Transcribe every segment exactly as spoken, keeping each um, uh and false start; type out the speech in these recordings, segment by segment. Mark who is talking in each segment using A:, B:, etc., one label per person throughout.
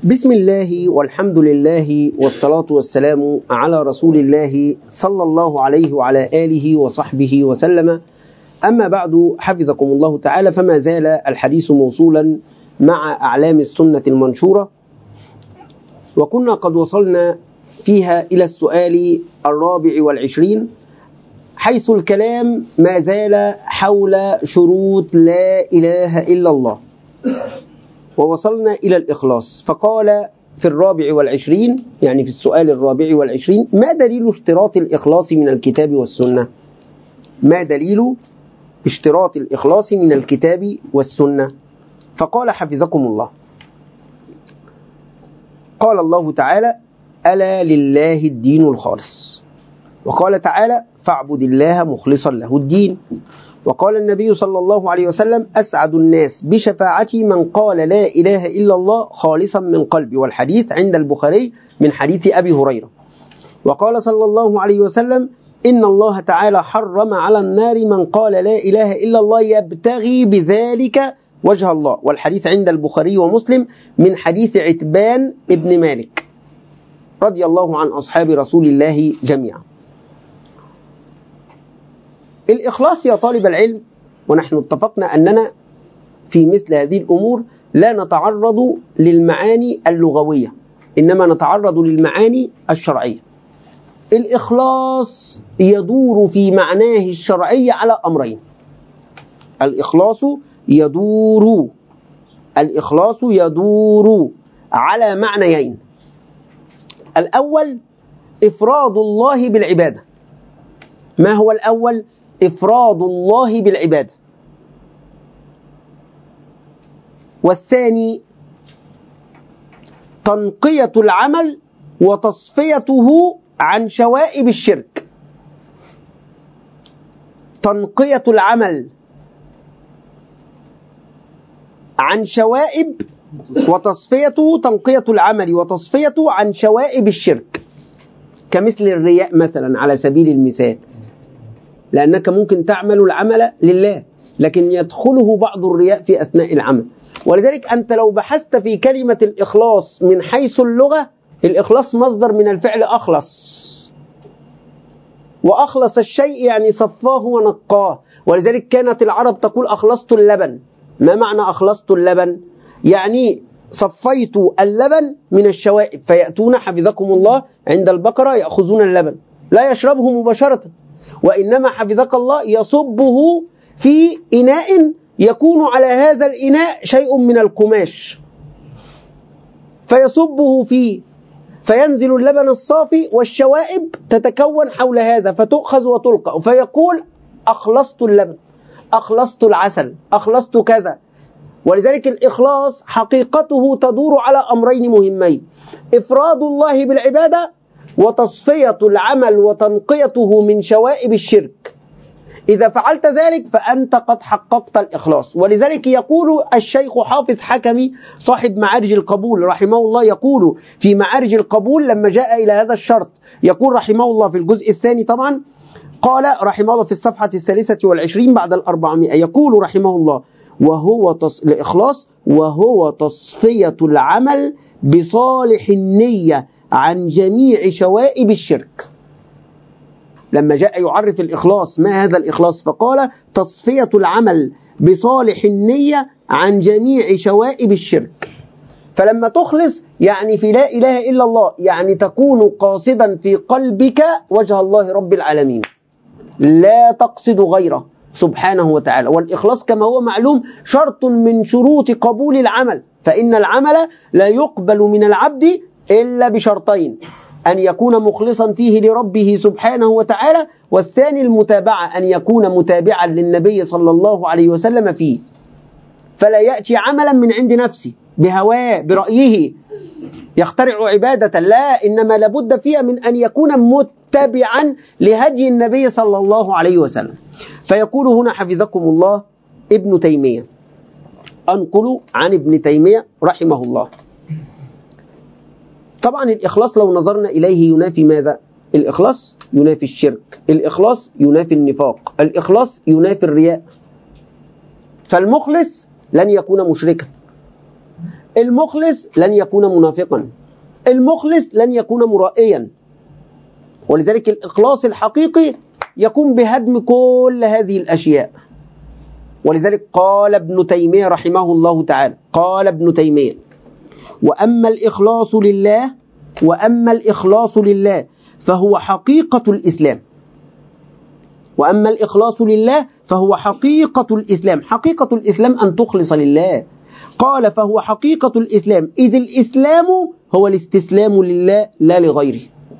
A: بسم الله والحمد لله والصلاة والسلام على رسول الله صلى الله عليه وعلى آله وصحبه وسلم. أما بعد، حفظكم الله تعالى، فما زال الحديث موصولا مع أعلام السنة المنشورة، وكنا قد وصلنا فيها إلى السؤال الرابع والعشرين، حيث الكلام ما زال حول شروط لا إله إلا الله، ووصلنا إلى الإخلاص. فقال في الرابع والعشرين، يعني في السؤال الرابع والعشرين: ما دليل اشتراط الإخلاص من الكتاب والسنة؟ ما دليل اشتراط الإخلاص من الكتاب والسنة؟ فقال حفظكم الله: قال الله تعالى: ألا لله الدين الخالص. وقال تعالى: فاعبد الله مخلصا له الدين. وقال النبي صلى الله عليه وسلم: أسعد الناس بشفاعتي من قال لا إله إلا الله خالصا من قلبي. والحديث عند البخاري من حديث أبي هريرة. وقال صلى الله عليه وسلم: إن الله تعالى حرم على النار من قال لا إله إلا الله يبتغي بذلك وجه الله. والحديث عند البخاري ومسلم من حديث عتبان ابن مالك رضي الله عن أصحاب رسول الله جميعا. الإخلاص يا طالب العلم، ونحن اتفقنا أننا في مثل هذه الأمور لا نتعرض للمعاني اللغوية، إنما نتعرض للمعاني الشرعية. الإخلاص يدور في معناه الشرعي على أمرين. الإخلاص يدور الإخلاص يدور على معنيين. الأول إفراد الله بالعبادة. ما هو الأول؟ إفراد الله بالعبادة. والثاني تنقية العمل وتصفيته عن شوائب الشرك. تنقية العمل عن شوائب وتصفيته تنقية العمل وتصفيته عن شوائب الشرك، كمثل الرياء مثلا على سبيل المثال، لأنك ممكن تعمل العمل لله لكن يدخله بعض الرياء في أثناء العمل. ولذلك أنت لو بحثت في كلمة الإخلاص من حيث اللغة، الإخلاص مصدر من الفعل أخلص، وأخلص الشيء يعني صفاه ونقاه. ولذلك كانت العرب تقول: أخلصت اللبن. ما معنى أخلصت اللبن؟ يعني صفيت اللبن من الشوائب. فيأتون حفظكم الله عند البقرة يأخذون اللبن، لا يشربه مباشرة، وإنما حفظك الله يصبه في إناء يكون على هذا الإناء شيء من القماش، فيصبه فيه فينزل اللبن الصافي، والشوائب تتكون حول هذا فتؤخذ وتلقى، فيقول: أخلصت اللبن، أخلصت العسل، أخلصت كذا. ولذلك الإخلاص حقيقته تدور على أمرين مهمين: إفراد الله بالعبادة، وتصفية العمل وتنقيته من شوائب الشرك. إذا فعلت ذلك فأنت قد حققت الإخلاص. ولذلك يقول الشيخ حافظ حكمي صاحب معارج القبول رحمه الله، يقول في معارج القبول لما جاء إلى هذا الشرط، يقول رحمه الله في الجزء الثاني طبعا، قال رحمه الله في الصفحة الثالثة والعشرين بعد الأربعمائة، يقول رحمه الله: وهو تص... الإخلاص وهو تصفية العمل بصالح النية عن جميع شوائب الشرك. لما جاء يعرف الإخلاص، ما هذا الإخلاص؟ فقال: تصفية العمل بصالح النية عن جميع شوائب الشرك. فلما تخلص يعني في لا إله إلا الله، يعني تكون قاصدا في قلبك وجه الله رب العالمين، لا تقصد غيره سبحانه وتعالى. والإخلاص كما هو معلوم شرط من شروط قبول العمل، فإن العمل لا يقبل من العبد إلا بشرطين: أن يكون مخلصا فيه لربه سبحانه وتعالى، والثاني المتابعة، أن يكون متابعا للنبي صلى الله عليه وسلم فيه، فلا يأتي عملا من عند نفسه بهواه برأيه يخترع عبادة، لا، إنما لابد فيها من أن يكون متبعا لهدي النبي صلى الله عليه وسلم. فيقول هنا حفظكم الله ابن تيمية، أنقل عن ابن تيمية رحمه الله. طبعا الإخلاص لو نظرنا إليه ينافي ماذا؟ الإخلاص ينافي الشرك، الإخلاص ينافي النفاق، الإخلاص ينافي الرياء. فالمخلص لن يكون مشركا، المخلص لن يكون منافقا، المخلص لن يكون مرائيا. ولذلك الإخلاص الحقيقي يكون بهدم كل هذه الأشياء. ولذلك قال ابن تيمية رحمه الله تعالى، قال ابن تيمية: وأما الإخلاص لله وأما الإخلاص لله فهو حقيقة الإسلام. وأما الإخلاص لله فهو حقيقة الإسلام. حقيقة الإسلام أن تخلص لله. قال: فهو حقيقة الإسلام، إذ الإسلام هو الاستسلام لله لا لغيره.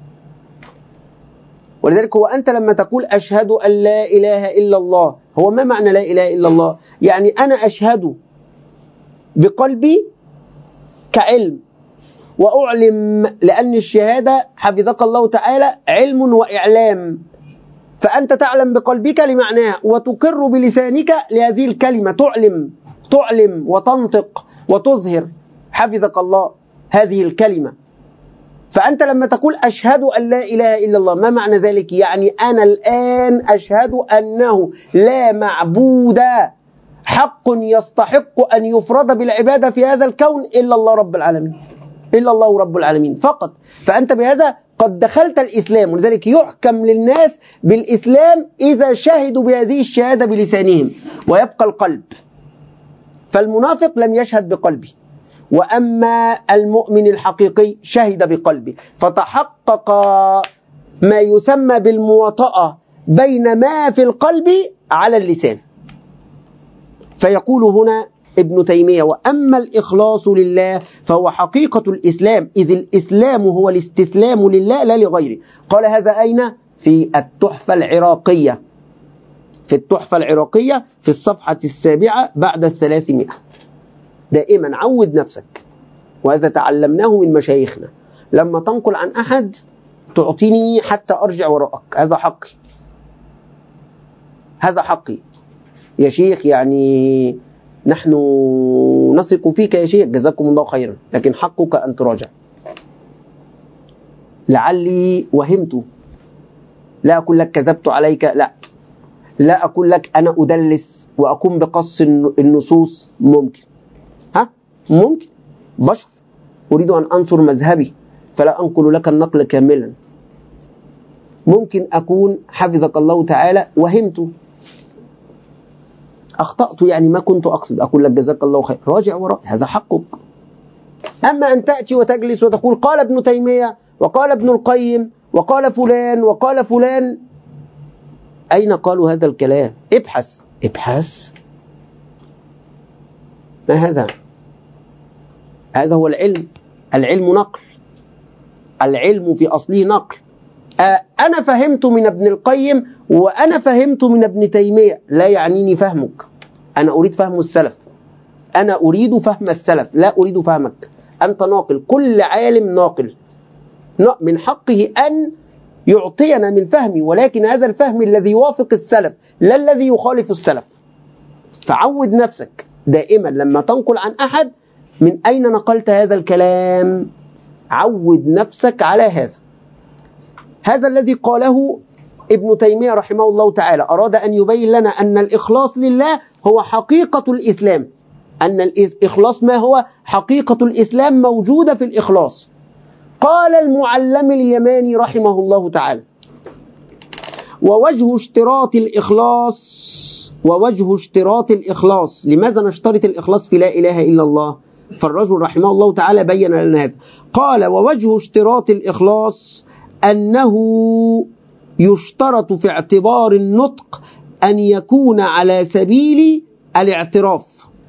A: ولذلك هو أنت لما تقول أشهد أن لا إله إلا الله، هو ما معنى لا إله إلا الله؟ يعني أنا أشهد بقلبي كعلم، وأعلم، لأن الشهادة حفظك الله تعالى علم وإعلام، فأنت تعلم بقلبك لمعناها وتقر بلسانك لهذه الكلمة، تعلم تعلم وتنطق وتظهر حفظك الله هذه الكلمة. فأنت لما تقول أشهد أن لا إله إلا الله، ما معنى ذلك؟ يعني أنا الآن أشهد أنه لا معبود حق يستحق أن يفرد بالعبادة في هذا الكون إلا الله رب العالمين، إلا الله رب العالمين فقط. فأنت بهذا قد دخلت الإسلام. ولذلك يحكم للناس بالإسلام إذا شهدوا بهذه الشهادة بلسانهم، ويبقى القلب. فالمنافق لم يشهد بقلبه، وأما المؤمن الحقيقي شهد بقلبه، فتحقق ما يسمى بالمواطأة بين ما في القلب على اللسان. فيقول هنا ابن تيمية: وأما الإخلاص لله فهو حقيقة الإسلام، إذ الإسلام هو الاستسلام لله لا لغيره. قال هذا أين؟ في التحفة العراقية، في التحفة العراقية في الصفحة السابعة بعد الثلاثمائة. دائما عود نفسك، وهذا تعلمناه من مشايخنا، لما تنقل عن أحد تعطيني حتى أرجع وراءك، هذا حقي، هذا حقي يا شيخ، يعني نحن نثق فيك يا شيخ، جزاكم الله خيرا، لكن حقك أن تراجع. لعلي وهمت، لا أقول لك كذبت عليك، لا لا أقول لك أنا أدلس وأقوم بقص النصوص، ممكن، ها ممكن، بشر، أريد أن أنصر مذهبي فلا أنقل لك النقل كاملا. ممكن أكون حفظك الله تعالى وهمت، أخطأت، يعني ما كنت أقصد، أقول لك جزاك الله خير، راجع وراء، هذا حقك. أما أن تأتي وتجلس وتقول قال ابن تيمية وقال ابن القيم وقال فلان وقال فلان، أين قالوا هذا الكلام؟ ابحث ابحث. ما هذا؟ هذا هو العلم. العلم نقل، العلم في أصله نقل. أنا فهمت من ابن القيم وأنا فهمت من ابن تيمية، لا يعنيني فهمك، أنا أريد فهم السلف، أنا أريد فهم السلف، لا أريد فهمك. أنت ناقل، كل عالم ناقل، من حقه أن يعطينا من فهمي، ولكن هذا الفهم الذي يوافق السلف لا الذي يخالف السلف. فعود نفسك دائما لما تنقل عن أحد، من أين نقلت هذا الكلام؟ عود نفسك على هذا. هذا الذي قاله ابن تيمية رحمه الله تعالى، أراد أن يبين لنا أن الإخلاص لله هو حقيقة الإسلام، أن الإخلاص ما هو؟ حقيقة الإسلام موجودة في الإخلاص. قال المعلم اليماني رحمه الله تعالى: ووجه اشتراط الإخلاص ووجه اشتراط الإخلاص، لماذا نشترط الإخلاص في لا إله إلا الله؟ فالرجل رحمه الله تعالى بين لنا هذا. قال: ووجه اشتراط الإخلاص أنه يشترط في اعتبار النطق أن يكون على سبيل الاعتراف،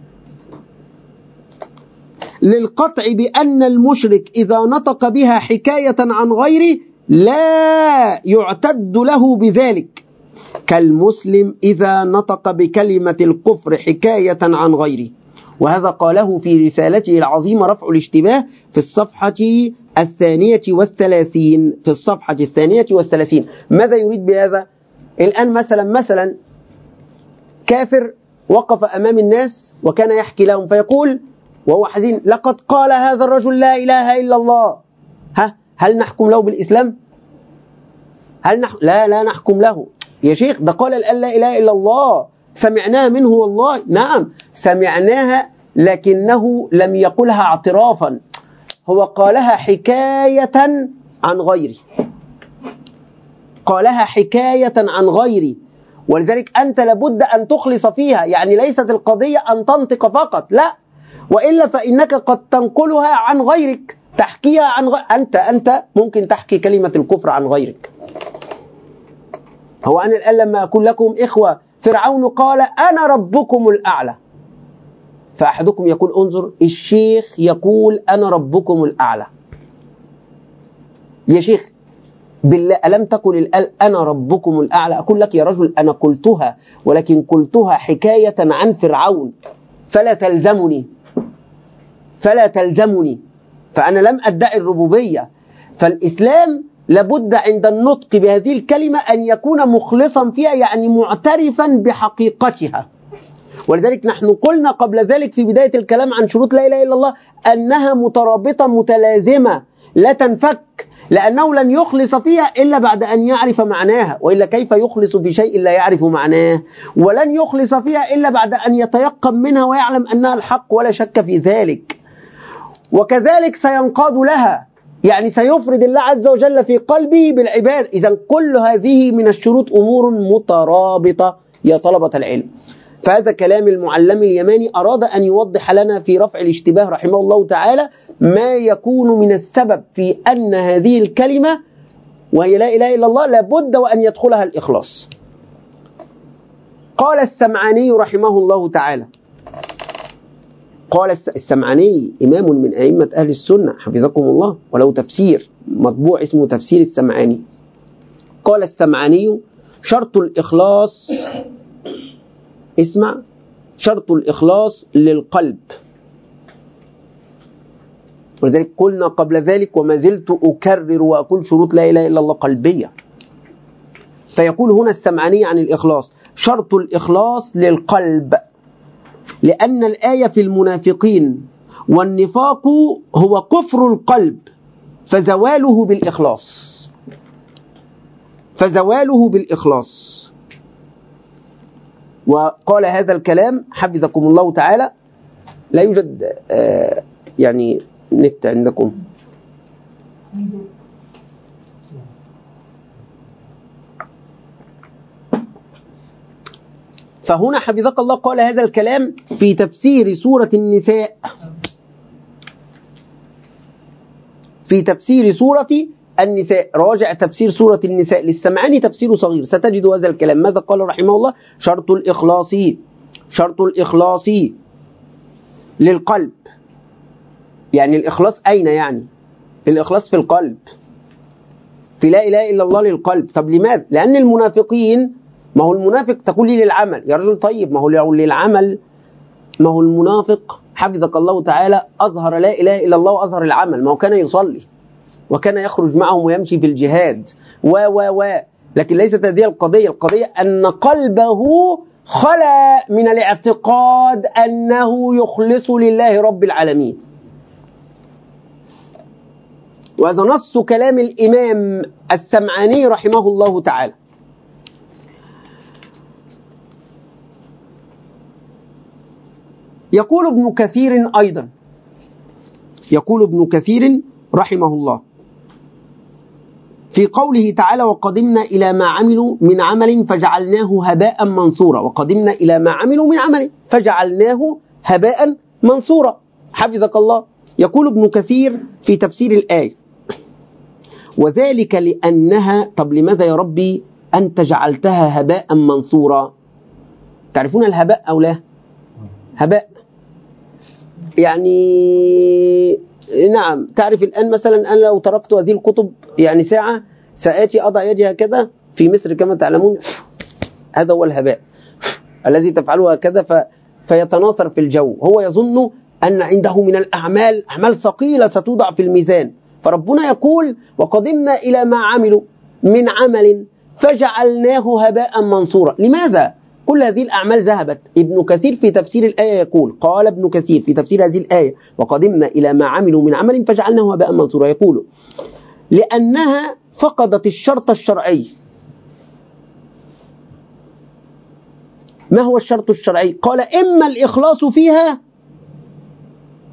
A: للقطع بأن المشرك إذا نطق بها حكاية عن غيره لا يعتد له بذلك، كالمسلم إذا نطق بكلمة الكفر حكاية عن غيره. وهذا قاله في رسالته العظيمة رفع الاشتباه في الصفحة الثانية والثلاثين، في الصفحة الثانية والثلاثين. ماذا يريد بهذا؟ الآن مثلا مثلا كافر وقف أمام الناس وكان يحكي لهم فيقول وهو حزين: لقد قال هذا الرجل لا إله إلا الله. ها هل نحكم له بالإسلام؟ هل نح... لا لا نحكم له يا شيخ، ده قال الآن لا إله إلا الله، سمعناها منه والله. نعم سمعناها لكنه لم يقلها اعترافا، هو قالها حكاية عن غيري، قالها حكاية عن غيري. ولذلك أنت لابد أن تخلص فيها، يعني ليست القضية أن تنطق فقط، لا، وإلا فإنك قد تنقلها عن غيرك، تحكيها عن غ... أنت أنت ممكن تحكي كلمة الكفر عن غيرك. هو أنا الآن لما أقول لكم إخوة فرعون قال أنا ربكم الأعلى، فأحدكم يقول انظر الشيخ يقول أنا ربكم الأعلى، يا شيخ بالله ألم تقل الآن أنا ربكم الأعلى؟ أقول لك يا رجل أنا قلتها، ولكن قلتها حكاية عن فرعون، فلا تلزمني فلا تلزمني فأنا لم أدعي الربوبية. فالإسلام لابد عند النطق بهذه الكلمة أن يكون مخلصا فيها، يعني معترفا بحقيقتها. ولذلك نحن قلنا قبل ذلك في بداية الكلام عن شروط لا إله إلا الله أنها مترابطة متلازمة لا تنفك، لأنه لن يخلص فيها إلا بعد أن يعرف معناها، وإلا كيف يخلص في شيء لا يعرف معناه؟ ولن يخلص فيها إلا بعد أن يتيقن منها ويعلم أنها الحق ولا شك في ذلك. وكذلك سينقاد لها، يعني سيفرد الله عز وجل في قلبه بالعباد. إذن كل هذه من الشروط أمور مترابطة يا طلبة العلم. فهذا كلام المعلم اليماني أراد أن يوضح لنا في رفع الاشتباه رحمه الله تعالى ما يكون من السبب في أن هذه الكلمة وهي لا إله إلا الله لابد وأن يدخلها الإخلاص. قال السمعاني رحمه الله تعالى، قال السمعاني إمام من أئمة أهل السنة حفظكم الله، ولو تفسير مطبوع اسمه تفسير السمعاني. قال السمعاني شرط الإخلاص، اسمع، شرط الإخلاص للقلب. ولذلك قلنا قبل ذلك وما زلت أكرر وأقول شروط لا إله إلا الله قلبية. فيقول هنا السمعاني عن الإخلاص شرط الإخلاص للقلب، لأن الآية في المنافقين والنفاق هو كفر القلب فزواله بالإخلاص، فزواله بالإخلاص. وقال هذا الكلام حفظكم الله تعالى، لا يوجد آه يعني نت عندكم، فهنا حفظك الله قال هذا الكلام في تفسير سورة النساء، في تفسير سورة النساء. راجع تفسير سورة النساء للسمعاني تفسير صغير ستجد هذا الكلام. ماذا قال رحمه الله؟ شرط الإخلاص، شرط الإخلاص للقلب، يعني الإخلاص أين؟ يعني الإخلاص في القلب، في لا إله إلا الله للقلب. طب لماذا؟ لأن المنافقين، ما هو المنافق تقول لي للعمل يا رجل، طيب ما هو للعمل، ما هو المنافق حفظك الله تعالى أظهر لا إله إلا الله وأظهر العمل، ما هو كان يصلي وكان يخرج معهم ويمشي في الجهاد و و و لكن ليست هذه القضية. القضية أن قلبه خلا من الاعتقاد أنه يخلص لله رب العالمين. وهذا نص كلام الإمام السمعاني رحمه الله تعالى. يقول ابن كثير أيضا، يقول ابن كثير رحمه الله في قوله تعالى وقدمنا إلى ما عملوا من عمل فجعلناه هباء منصورا، وقدمنا إلى ما عملوا من عمل فجعلناه هباء منصورا حفظك الله. يقول ابن كثير في تفسير الآية وذلك لأنها، طب لماذا يا ربي أنت جعلتها هباء منصورا؟ تعرفون الهباء أو لا؟ هباء يعني نعم، تعرف الآن مثلا أنا لو تركت هذه الكتب يعني ساعة سآتي أضع يدي هكذا في مصر كما تعلمون، هذا هو الهباء الذي تفعله هكذا ف... فيتناثر في الجو. هو يظن أن عنده من الأعمال أعمال ثقيلة ستوضع في الميزان، فربنا يقول وقدمنا إلى ما عملوا من عمل فجعلناه هباء منصورا. لماذا؟ كل هذه الأعمال ذهبت. ابن كثير في تفسير الآية يقول، قال ابن كثير في تفسير هذه الآية وقدمنا إلى ما عملوا من عمل فجعلناه هباء منصورا، يقول لأنها فقدت الشرط الشرعي. ما هو الشرط الشرعي؟ قال إما الإخلاص فيها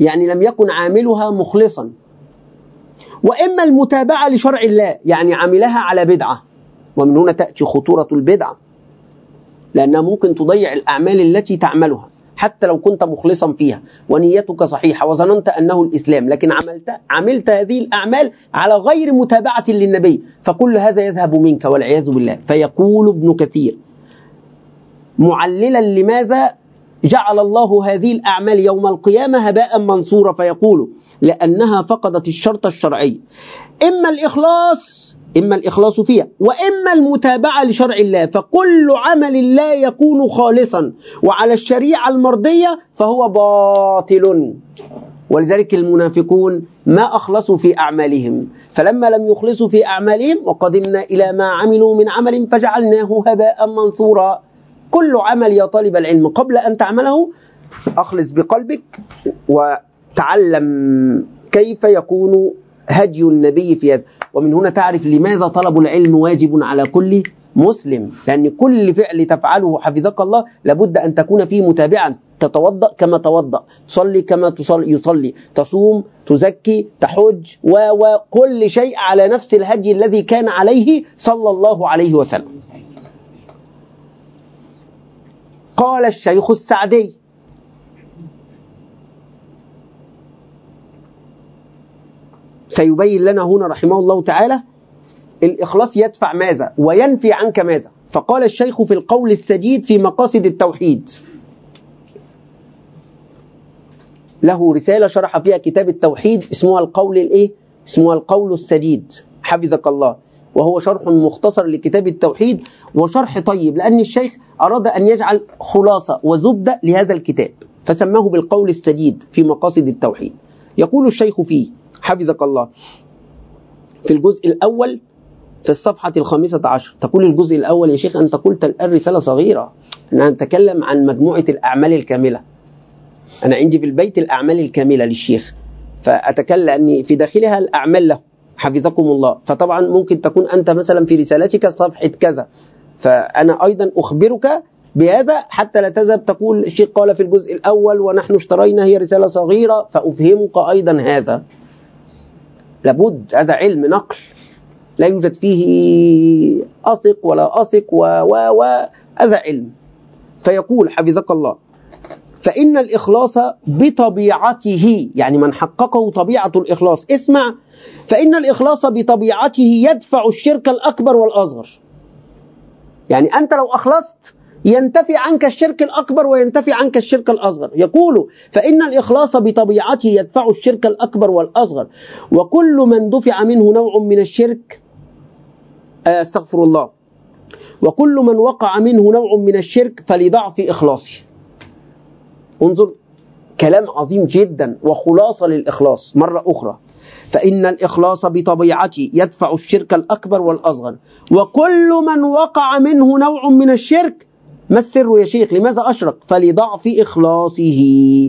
A: يعني لم يكن عاملها مخلصا. وإما المتابعة لشرع الله، يعني عملها على بدعة، ومن هنا تأتي خطورة البدعة، لأنها ممكن تضيع الأعمال التي تعملها حتى لو كنت مخلصا فيها ونيتك صحيحة وظننت أنه الإسلام، لكن عملت, عملت هذه الأعمال على غير متابعة للنبي، فكل هذا يذهب منك والعياذ بالله. فيقول ابن كثير معللا لماذا جعل الله هذه الأعمال يوم القيامة هباء منصورا، فيقول لأنها فقدت الشرط الشرعي، إما الإخلاص إما الإخلاص فيها، وإما المتابعة لشرع الله، فكل عمل لا يكون خالصا وعلى الشريعة المرضية فهو باطل. ولذلك المنافقون ما أخلصوا في أعمالهم، فلما لم يخلصوا في أعمالهم وقدمنا إلى ما عملوا من عمل فجعلناه هباء منصورا. كل عمل يا طالب العلم قبل أن تعمله أخلص بقلبك وتعلم كيف يكون هدي النبي في هذا. ومن هنا تعرف لماذا طلب العلم واجب على كل مسلم، لأن كل فعل تفعله حفظك الله لابد أن تكون فيه متابعا. تتوضأ كما توضأ، تصلي كما تصلي يصلي، تصوم، تزكي، تحج، وكل شيء على نفس الهدي الذي كان عليه صلى الله عليه وسلم. قال الشيخ السعدي سيبين لنا هنا رحمه الله تعالى الإخلاص يدفع ماذا وينفي عنك ماذا. فقال الشيخ في القول السديد في مقاصد التوحيد، له رسالة شرح فيها كتاب التوحيد اسمها القول الإيه؟ اسمها القول السديد حفظك الله، وهو شرح مختصر لكتاب التوحيد وشرح طيب، لأن الشيخ أراد أن يجعل خلاصة وزبدة لهذا الكتاب فسماه بالقول السديد في مقاصد التوحيد. يقول الشيخ فيه حفظك الله في الجزء الأول في الصفحة الخامسة عشر، تقول الجزء الأول يا شيخ أنت قلت الآن رسالة صغيرة، أنا نتكلم عن مجموعة الأعمال الكاملة، أنا عندي في البيت الأعمال الكاملة للشيخ، فأتكلم أني في داخلها الأعمال له حفظكم الله، فطبعا ممكن تكون أنت مثلا في رسالتك صفحة كذا، فأنا أيضا أخبرك بهذا حتى لا تذهب تقول الشيخ قال في الجزء الأول ونحن اشترينا هي رسالة صغيرة، فأفهمك أيضا هذا. لابد، هذا علم نقل لا يوجد فيه أثق ولا أثق و و و هذا علم. فيقول حفظك الله فإن الإخلاص بطبيعته، يعني من حققه طبيعة الإخلاص، اسمع، فإن الإخلاص بطبيعته يدفع الشرك الأكبر والأصغر. يعني أنت لو أخلصت ينتفي عنك الشرك الأكبر وينتفي عنك الشرك الأصغر. يقول فإن الإخلاص بطبيعته يدفع الشرك الأكبر والأصغر، وكل من دفع منه نوع من الشرك استغفر الله وكل من وقع منه نوع من الشرك فلضعف إخلاصه. انظر كلام عظيم جدا وخلاصة للإخلاص مرة أخرى، فإن الإخلاص بطبيعته يدفع الشرك الأكبر والأصغر، وكل من وقع منه نوع من الشرك، ما السر يا شيخ لماذا أشرك؟ فلضعف إخلاصه،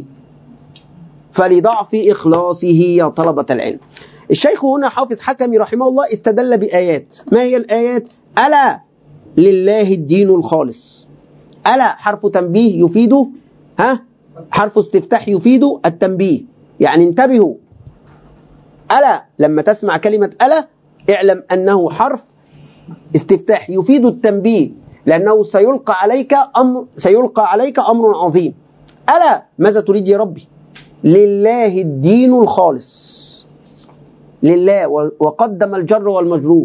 A: فلضعف إخلاصه يا طلبة العلم. الشيخ هنا حافظ حكمي رحمه الله استدل بآيات. ما هي الآيات؟ ألا لله الدين الخالص. ألا حرف تنبيه يفيده ها حرف استفتاح يفيده التنبيه، يعني انتبهوا. ألا لما تسمع كلمة ألا اعلم أنه حرف استفتاح يفيد التنبيه، لأنه سيلقى عليك أمر سيلقى عليك أمر عظيم. ألا ماذا تريد يا ربي؟ لله الدين الخالص، لله، وقدم الجر والمجرور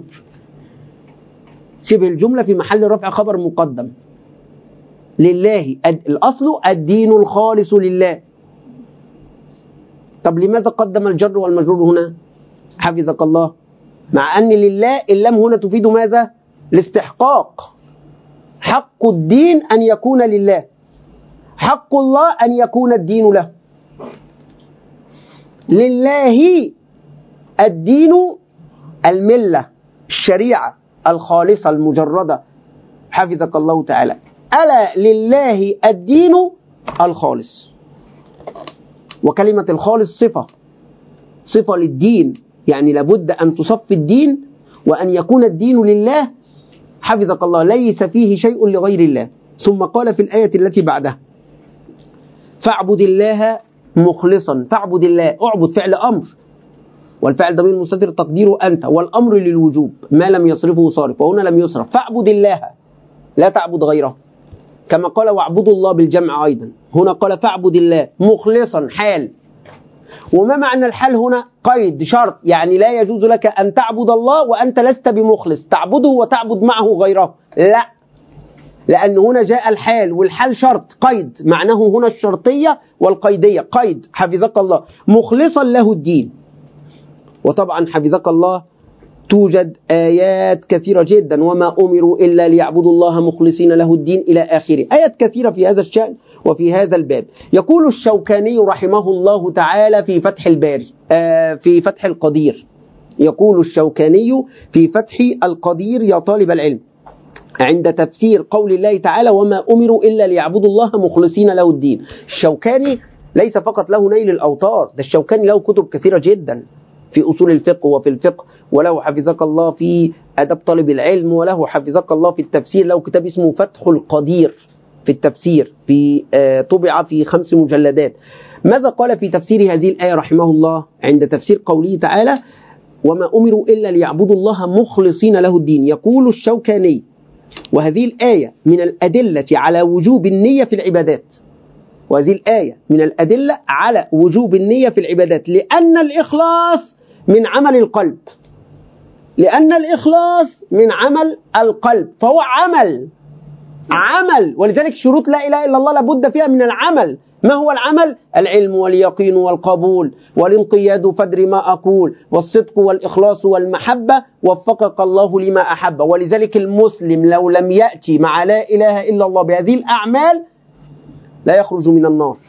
A: شبه الجملة في محل رفع خبر مقدم. لله الأصل الدين الخالص لله. طب لماذا قدم الجر والمجرور هنا حفظك الله؟ مع أن لله اللام هنا تفيد ماذا؟ الاستحقاق. حق الدين أن يكون لله، حق الله أن يكون الدين له. لله الدين الملة الشريعة الخالصة المجردة حفظك الله تعالى. ألا لله الدين الخالص، وكلمة الخالص صفة صفة للدين، يعني لابد أن تصفي الدين وأن يكون الدين لله حفظك الله، ليس فيه شيء لغير الله. ثم قال في الآية التي بعدها فاعبد الله مخلصا فاعبد الله. اعبد فعل أمر، والفعل ضمير مستتر تقديره أنت، والأمر للوجوب ما لم يصرفه صارف، وهنا لم يصرف. فاعبد الله لا تعبد غيره، كما قال واعبدوا الله بالجمع أيضا. هنا قال فاعبد الله مخلصا حال. وما معنى الحال هنا؟ قيد شرط، يعني لا يجوز لك أن تعبد الله وأنت لست بمخلص، تعبده وتعبد معه غيره، لا، لأن هنا جاء الحال، والحال شرط قيد، معناه هنا الشرطية والقيدية. قيد حفظك الله مخلصا له الدين. وطبعا حفظك الله توجد آيات كثيرة جدا، وما أمروا إلا ليعبدوا الله مخلصين له الدين إلى آخره، آيات كثيرة في هذا الشأن وفي هذا الباب. يقول الشوكاني رحمه الله تعالى في فتح الباري آه في فتح القدير، يقول الشوكاني في فتح القدير يا طالب العلم عند تفسير قول الله تعالى وما أمروا إلا ليعبدوا الله مخلصين له الدين. الشوكاني ليس فقط له نيل الأوطار، ده الشوكاني له كتب كثيرة جدا في أصول الفقه وفي الفقه، وله حفظك الله في أدب طالب العلم، وله حفظك الله في التفسير، له كتاب اسمه فتح القدير في التفسير، في آه طبع في خمس مجلدات. ماذا قال في تفسير هذه الآية رحمه الله عند تفسير قوله تعالى وما أمروا إلا ليعبدوا الله مخلصين له الدين؟ يقول الشوكاني وهذه الآية من الأدلة على وجوب النية في العبادات، وهذه الآية من الأدلة على وجوب النية في العبادات، لأن الإخلاص من عمل القلب، لأن الإخلاص من عمل القلب، فهو عمل عمل ولذلك شروط لا إله إلا الله لابد فيها من العمل. ما هو العمل؟ العلم واليقين والقبول والانقياد فدر ما أقول، والصدق والإخلاص والمحبة، وفقك الله لما أحب. ولذلك المسلم لو لم يأتي مع لا إله إلا الله بهذه الأعمال لا يخرج من النار،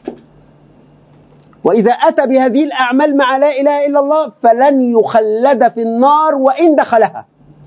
A: وإذا أتى بهذه الأعمال مع لا إله إلا الله فلن يخلد في النار وإن دخلها.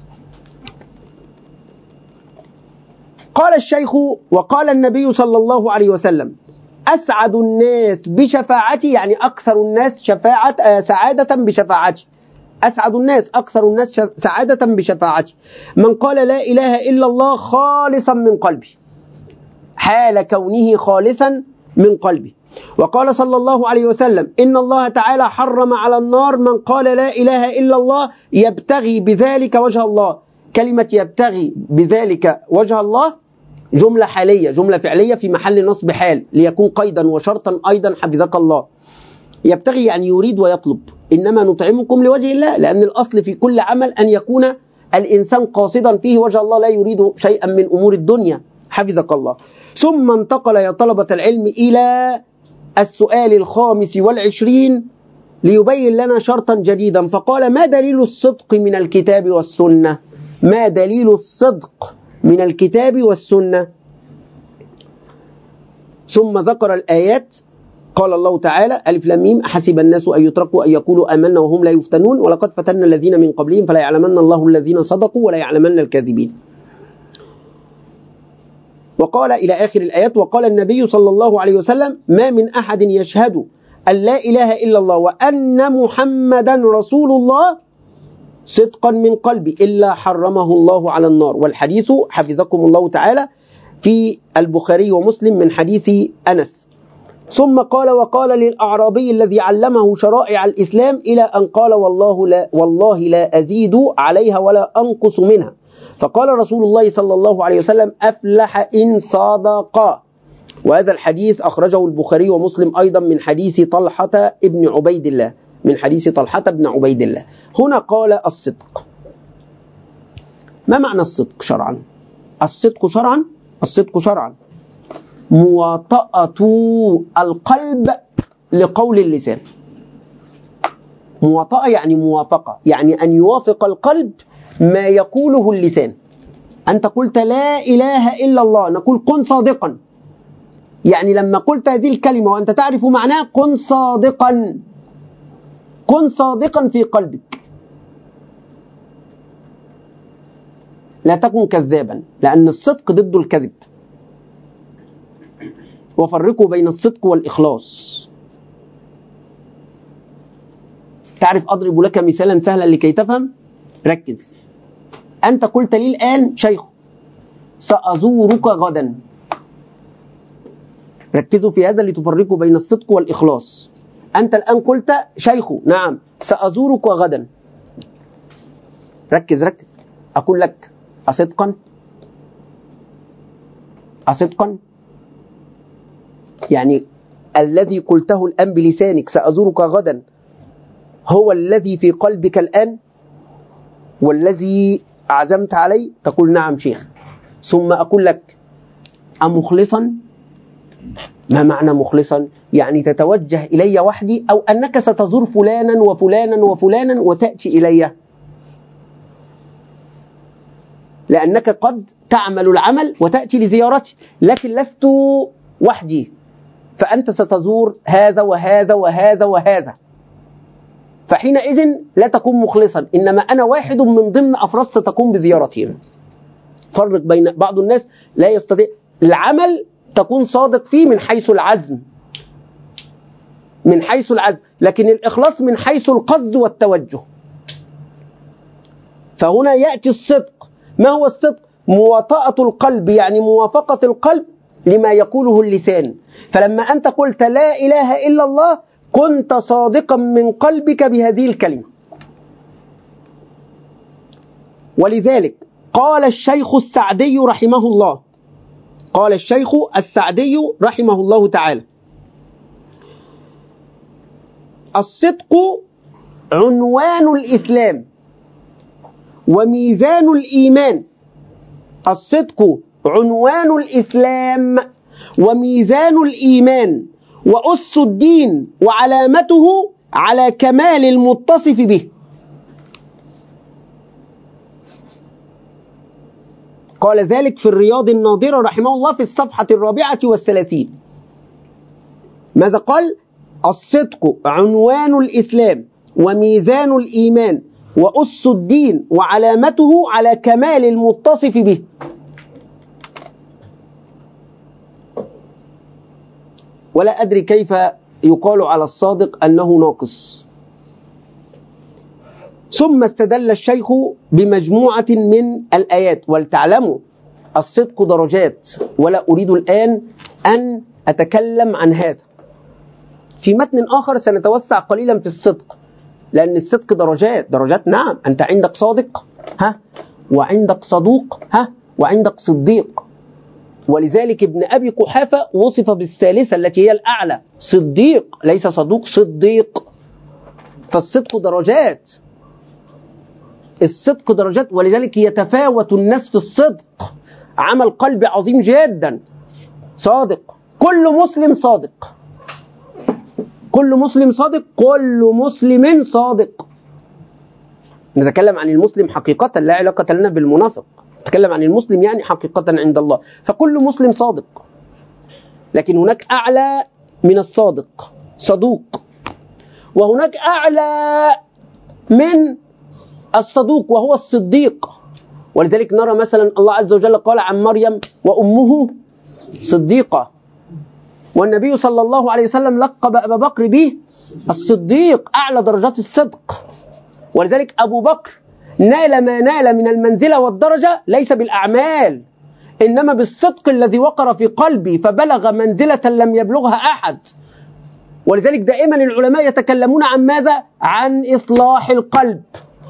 A: قال الشيخ وقال النبي صلى الله عليه وسلم أسعد الناس بشفاعتي، يعني أكثر الناس شفاعة آه سعادة بشفاعتي، أسعد الناس أكثر الناس سعادة بشفاعتي من قال لا إله إلا الله خالصا من قلبي، حال كونه خالصا من قلبي. وقال صلى الله عليه وسلم إن الله تعالى حرم على النار من قال لا إله إلا الله يبتغي بذلك وجه الله. كلمة يبتغي بذلك وجه الله جملة حالية، جملة فعلية في محل نصب حال ليكون قيدا وشرطا أيضا حفظك الله. يبتغي يعني يريد ويطلب، إنما نطعمكم لوجه الله، لأن الأصل في كل عمل أن يكون الإنسان قاصدا فيه وجه الله، لا يريد شيئا من أمور الدنيا حفظك الله. ثم انتقل يا طلبة العلم إلى السؤال الخامس والعشرين ليبين لنا شرطا جديدا، فقال ما دليل الصدق من الكتاب والسنة؟ ما دليل الصدق من الكتاب والسنة؟ ثم ذكر الآيات. قال الله تعالى ألف لام ميم أحسب الناس أن يتركوا أن يقولوا آمنا وهم لا يفتنون ولقد فتنا الذين من قبلهم فلا يعلمن الله الذين صدقوا ولا يعلمن الكاذبين. وقال إلى آخر الآيات. وقال النبي صلى الله عليه وسلم ما من أحد يشهد أن لا إله إلا الله وأن محمدا رسول الله صدقا من قلبي إلا حرمه الله على النار. والحديث حفظكم الله تعالى في البخاري ومسلم من حديث أنس. ثم قال وقال للأعرابي الذي علمه شرائع الإسلام إلى أن قال والله لا, والله لا أزيد عليها ولا أنقص منها. فقال رسول الله صلى الله عليه وسلم أفلح إن صدق. وهذا الحديث أخرجه البخاري ومسلم أيضا من حديث طلحة ابن عبيد الله، من حديث طلحة بن عبيد الله. هنا قال الصدق. ما معنى الصدق شرعا؟ الصدق شرعا الصدق شرعا مواطأة القلب لقول اللسان. مواطأة يعني موافقة، يعني أن يوافق القلب ما يقوله اللسان. أنت قلت لا إله إلا الله، نقول كن صادقا، يعني لما قلت هذه الكلمة وأنت تعرف معناها كن صادقا، كن صادقا في قلبك، لا تكن كذابا، لأن الصدق ضد الكذب. وفرقوا بين الصدق والإخلاص. تعرف أضرب لك مثالا سهلا لكي تفهم؟ ركز. أنت قلت لي الآن شيخ سأزورك غدا، ركزوا في هذا لتفرقوا بين الصدق والإخلاص. أنت الآن قلت شيخ نعم سأزورك غدا، ركز ركز، أقول لك أصدقا أصدقا يعني الذي قلته الآن بلسانك سأزورك غدا هو الذي في قلبك الآن والذي عزمت عليه؟ تقول نعم شيخ. ثم أقول لك أمخلصا؟ ما معنى مخلصا؟ يعني تتوجه إلي وحدي أو أنك ستزور فلانا وفلانا وفلانا وتأتي إلي، لأنك قد تعمل العمل وتأتي لزيارتي لكن لست وحدي، فأنت ستزور هذا وهذا وهذا وهذا، فحينئذ لا تكون مخلصا، إنما أنا واحد من ضمن أفراد ستقوم بزيارتهم. فرق بين بعض الناس لا يستطيع العمل تكون صادق فيه من حيث العزم من حيث العزم لكن الإخلاص من حيث القصد والتوجه. فهنا يأتي الصدق. ما هو الصدق؟ مواطأة القلب، يعني موافقة القلب لما يقوله اللسان. فلما أنت قلت لا إله إلا الله كنت صادقا من قلبك بهذه الكلمة. ولذلك قال الشيخ السعدي رحمه الله قال الشيخ السعدي رحمه الله تعالى: الصدق عنوان الإسلام وميزان الإيمان. الصدق عنوان الإسلام وميزان الإيمان وأس الدين وعلامته على كمال المتصف به. قال ذلك في الرياض الناظرة رحمه الله في الصفحة الرابعة والثلاثين. ماذا قال؟ الصدق عنوان الإسلام وميزان الإيمان وأس الدين وعلامته على كمال المتصف به. ولا أدري كيف يقال على الصادق أنه ناقص. ثم استدل الشيخ بمجموعة من الآيات. ولتعلموا الصدق درجات، ولا أريد الآن أن أتكلم عن هذا. في متن آخر سنتوسع قليلا في الصدق، لأن الصدق درجات درجات نعم. أنت عندك صادق ها وعندك صدوق ها وعندك صديق. ولذلك ابن أبي قحافة وصف بالثالثة التي هي الأعلى، صديق، ليس صدوق، صديق. فالصدق درجات، الصدق درجات. ولذلك يتفاوت الناس في الصدق. عمل قلبي عظيم جدا، صادق. كل مسلم صادق، كل مسلم صادق، كل مسلم صادق. نتكلم عن المسلم حقيقة، لا علاقة لنا بالمنافق. نتكلم عن المسلم يعني حقيقة عند الله. فكل مسلم صادق، لكن هناك أعلى من الصادق صدوق، وهناك أعلى من الصدوق وهو الصديق. ولذلك نرى مثلا الله عز وجل قال عن مريم وأمه صديقة، والنبي صلى الله عليه وسلم لقب أبا بكر به الصديق، أعلى درجات الصدق. ولذلك أبو بكر نال ما نال من المنزلة والدرجة ليس بالأعمال، إنما بالصدق الذي وقر في قلبي فبلغ منزلة لم يبلغها أحد. ولذلك دائما العلماء يتكلمون عن ماذا؟ عن إصلاح القلب،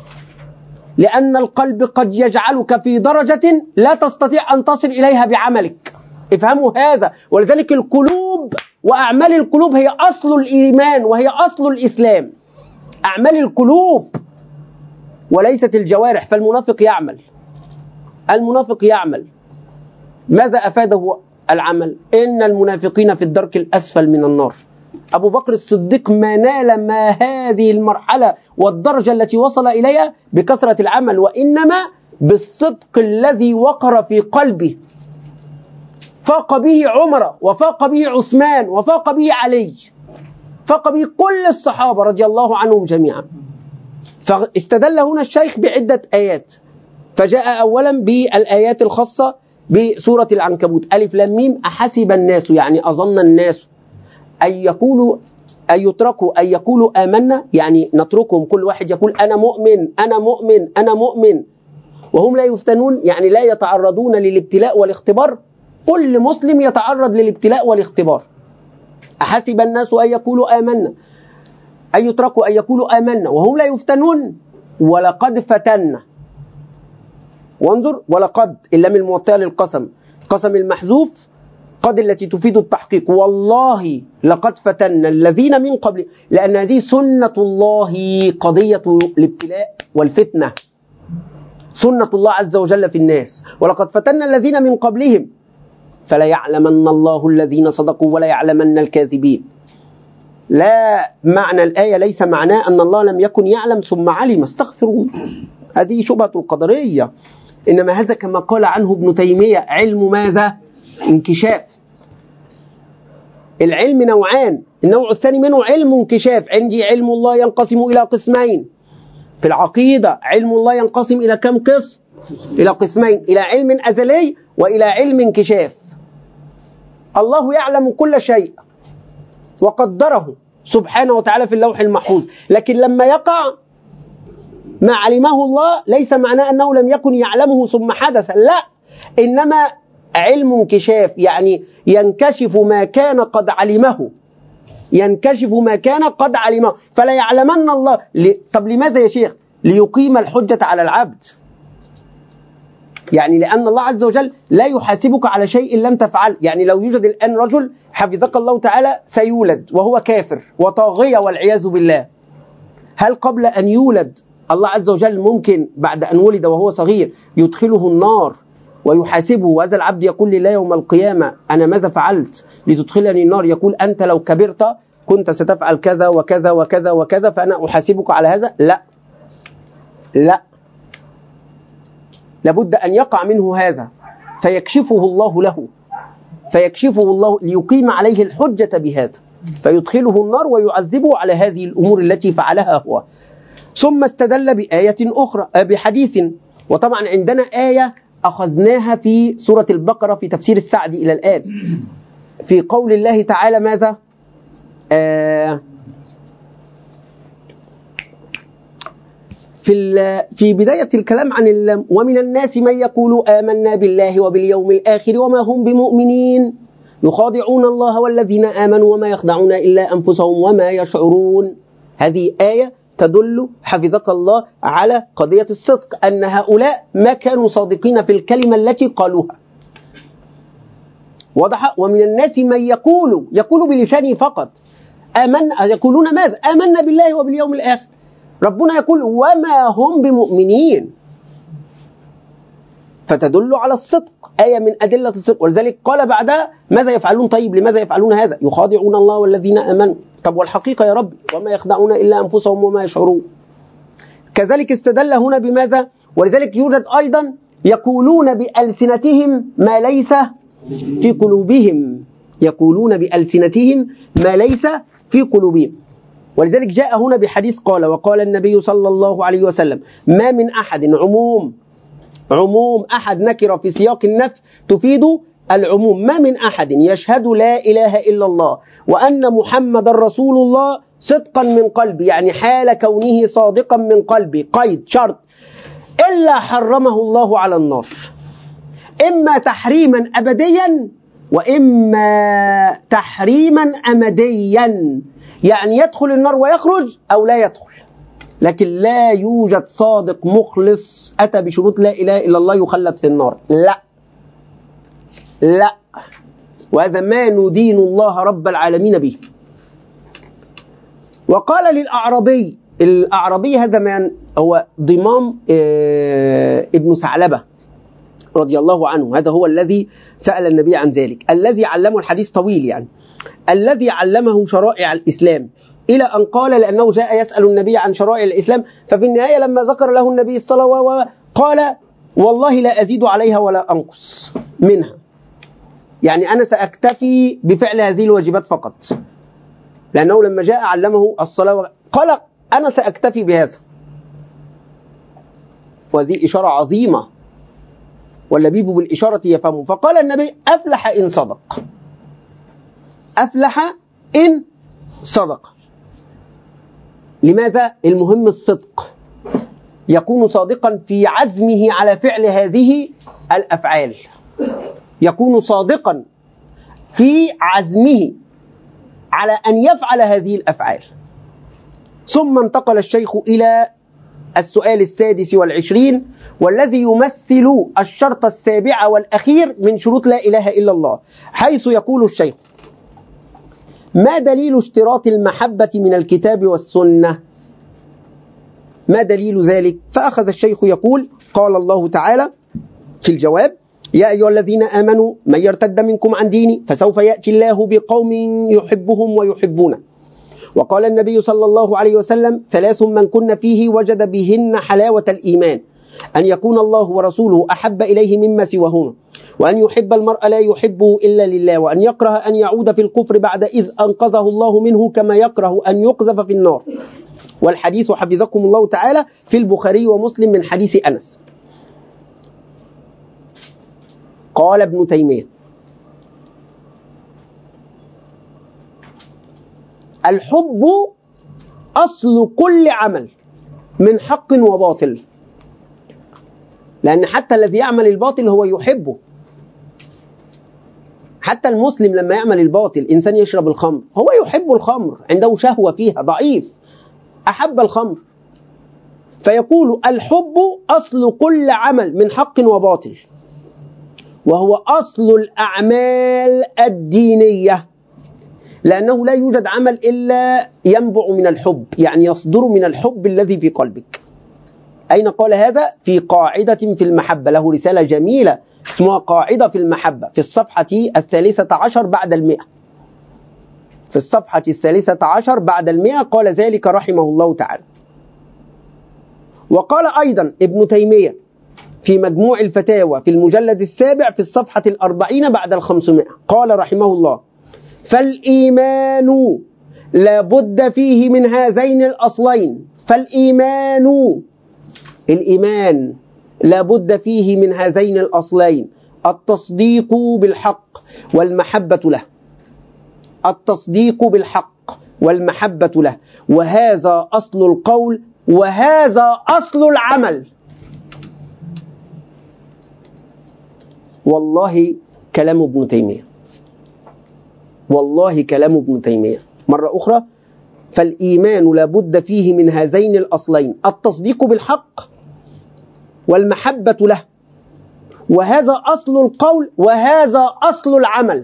A: لأن القلب قد يجعلك في درجة لا تستطيع أن تصل إليها بعملك. افهموا هذا. ولذلك القلوب وأعمال القلوب هي أصل الإيمان وهي أصل الإسلام. أعمال القلوب وليست الجوارح. فالمنافق يعمل، المنافق يعمل، ماذا أفاده العمل؟ إن المنافقين في الدرك الأسفل من النار. أبو بكر الصديق ما نال ما هذه المرحلة والدرجة التي وصل إليها بكثرة العمل، وإنما بالصدق الذي وقر في قلبه. فاق به عمر وفاق به عثمان وفاق به علي، فاق به كل الصحابة رضي الله عنهم جميعا. فاستدل هنا الشيخ بعدة آيات، فجاء أولا بالآيات الخاصة بسورة العنكبوت. ألف لام ميم أحسب الناس، يعني أظن الناس أن يقولوا أن يتركوا أن يقولوا آمنا، يعني نتركهم كل واحد يقول أنا مؤمن أنا مؤمن أنا مؤمن وهم لا يفتنون، يعني لا يتعرضون للابتلاء والاختبار. كل مسلم يتعرض للابتلاء والاختبار. أحسب الناس أن يقولوا آمنا أن يتركوا أن يقولوا آمنا وهم لا يفتنون ولقد فتنا. وانظر، ولقد اللام الموطئة للقسم، قسم المحذوف قد التي تفيد التحقيق، والله لقد فتنا الذين من قبل، لأن هذه سنة الله، قضية الابتلاء والفتنة سنة الله عز وجل في الناس. ولقد فتنا الذين من قبلهم فلا يعلمن الله الذين صدقوا ولا يعلمن الكاذبين. لا، معنى الآية ليس معناه أن الله لم يكن يعلم ثم علم، استغفروا، هذه شبهة القدرية. إنما هذا كما قال عنه ابن تيمية علم ماذا؟ انكشاف. العلم نوعان، النوع الثاني منه علم انكشاف. عندي علم الله ينقسم إلى قسمين في العقيدة، علم الله ينقسم إلى كم قسم؟ إلى قسمين، إلى علم أزلي وإلى علم انكشاف. الله يعلم كل شيء وقدره سبحانه وتعالى في اللوح المحفوظ، لكن لما يقع ما علمه الله ليس معناه أنه لم يكن يعلمه ثم حدث، لا، إنما علم انكشاف، يعني ينكشف ما كان قد علمه، ينكشف ما كان قد علمه. فلا يعلمن الله ل... طب لماذا يا شيخ؟ ليقيم الحجة على العبد، يعني لأن الله عز وجل لا يحاسبك على شيء لم تفعل. يعني لو يوجد الآن رجل حفظك الله تعالى سيولد وهو كافر وطاغية والعياذ بالله، هل قبل أن يولد الله عز وجل ممكن بعد أن ولد وهو صغير يدخله النار ويحاسبه، وهذا العبد يقول لله يوم القيامة أنا ماذا فعلت لتدخلني النار؟ يقول أنت لو كبرت كنت ستفعل كذا وكذا وكذا وكذا فأنا أحاسبك على هذا؟ لا لا، لابد أن يقع منه هذا فيكشفه الله له، فيكشفه الله ليقيم عليه الحجة بهذا، فيدخله النار ويعذبه على هذه الأمور التي فعلها هو. ثم استدل بآية أخرى بحديث. وطبعا عندنا آية أخذناها في سورة البقرة في تفسير السعدي إلى الآن، في قول الله تعالى ماذا؟ آه في في بداية الكلام عن ومن الناس من يقول آمنا بالله وباليوم الآخر وما هم بمؤمنين يخادعون الله والذين آمنوا وما يخدعون إلا أنفسهم وما يشعرون. هذه آية تدل حفظك الله على قضية الصدق، أن هؤلاء ما كانوا صادقين في الكلمة التي قالوها. وضح؟ ومن الناس من يقول يقول بلسانه فقط آمن، يقولون ماذا؟ آمنا بالله وباليوم الآخر. ربنا يقول وما هم بمؤمنين، فتدل على الصدق، آية من أدلة الصدق. ولذلك قال بعدها ماذا يفعلون؟ طيب لماذا يفعلون هذا؟ يخادعون الله والذين آمنوا. طب والحقيقة يا رب وما يخدعون إلا أنفسهم وما يشعرون. كذلك استدل هنا بماذا؟ ولذلك يوجد أيضا يقولون بألسنتهم ما ليس في قلوبهم، يقولون بألسنتهم ما ليس في قلوبهم. ولذلك جاء هنا بحديث قال وقال النبي صلى الله عليه وسلم ما من أحد، عموم عموم أحد نكرة في سياق النفي تفيد العموم، ما من أحد يشهد لا إله إلا الله وأن محمد رسول الله صدقا من قلبي، يعني حال كونه صادقا من قلبي، قيد شرط، إلا حرمه الله على النار، إما تحريما أبديا وإما تحريما أمديا، يعني يدخل النار ويخرج أو لا يدخل. لكن لا يوجد صادق مخلص أتى بشروط لا إله إلا الله يخلد في النار، لا لا، وهذا ما ندين الله رب العالمين به. وقال للأعرابي، الأعرابي هذا من هو ضمام ابن ثعلبة رضي الله عنه، هذا هو الذي سأل النبي عن ذلك، الذي علمه الحديث طويل يعني، الذي علمه شرائع الإسلام، إلى أن قال لأنه جاء يسأل النبي عن شرائع الإسلام، ففي النهاية لما ذكر له النبي الصلاة قال والله لا أزيد عليها ولا أنقص منها، يعني أنا سأكتفي بفعل هذه الواجبات فقط، لأنه لما جاء علمه الصلاة قال أنا سأكتفي بهذا. وهذه إشارة عظيمة واللبيب بالإشارة يفهمه. فقال النبي أفلح إن صدق، أفلح إن صدق. لماذا؟ المهم الصدق، يكون صادقا في عزمه على فعل هذه الأفعال، يكون صادقا في عزمه على أن يفعل هذه الأفعال. ثم انتقل الشيخ إلى السؤال السادس والعشرين، والذي يمثل الشرط السابع والأخير من شروط لا إله إلا الله، حيث يقول الشيخ: ما دليل اشتراط المحبة من الكتاب والسنة؟ ما دليل ذلك؟ فأخذ الشيخ يقول: قال الله تعالى في الجواب: يا أيها الذين آمنوا من يرتد منكم عن ديني فسوف يأتي الله بقوم يحبهم ويحبونه. وقال النبي صلى الله عليه وسلم: ثلاث من كن فيه وجد بهن حلاوة الإيمان: أن يكون الله ورسوله أحب إليه مما سواهما، وأن يحب المرء لا يحبه إلا لله، وأن يكره أن يعود في الكفر بعد إذ أنقذه الله منه، كما يكره أن يقذف في النار. والحديث حفظكم الله تعالى في البخاري ومسلم من حديث أنس. قال ابن تيمية: الحب أصل كل عمل من حق وباطل، لأن حتى الذي يعمل الباطل هو يحبه. حتى المسلم لما يعمل الباطل، إنسان يشرب الخمر، هو يحب الخمر، عنده شهوة فيها، ضعيف، أحب الخمر. فيقول: الحب أصل كل عمل من حق وباطل، وهو أصل الأعمال الدينية، لأنه لا يوجد عمل إلا ينبع من الحب، يعني يصدر من الحب الذي في قلبك. أين قال هذا؟ في قاعدة في المحبة، له رسالة جميلة اسمها قاعدة في المحبة، في الصفحة الثالثة عشر بعد المئة. في الصفحة الثالثة عشر بعد المئة قال ذلك رحمه الله تعالى. وقال أيضا ابن تيمية في مجموع الفتاوى في المجلد السابع في الصفحة الأربعين بعد الخمسمائة، قال رحمه الله: فالإيمان لابد فيه من هذين الأصلين. فالإيمان الإيمان لابد فيه من هذين الأصلين: التصديق بالحق والمحبة له. التصديق بالحق والمحبة له، وهذا أصل القول وهذا أصل العمل. والله كلام ابن تيمية، والله كلام ابن تيمية مرة أخرى: فالإيمان لابد فيه من هذين الأصلين: التصديق بالحق والمحبة له، وهذا أصل القول وهذا أصل العمل.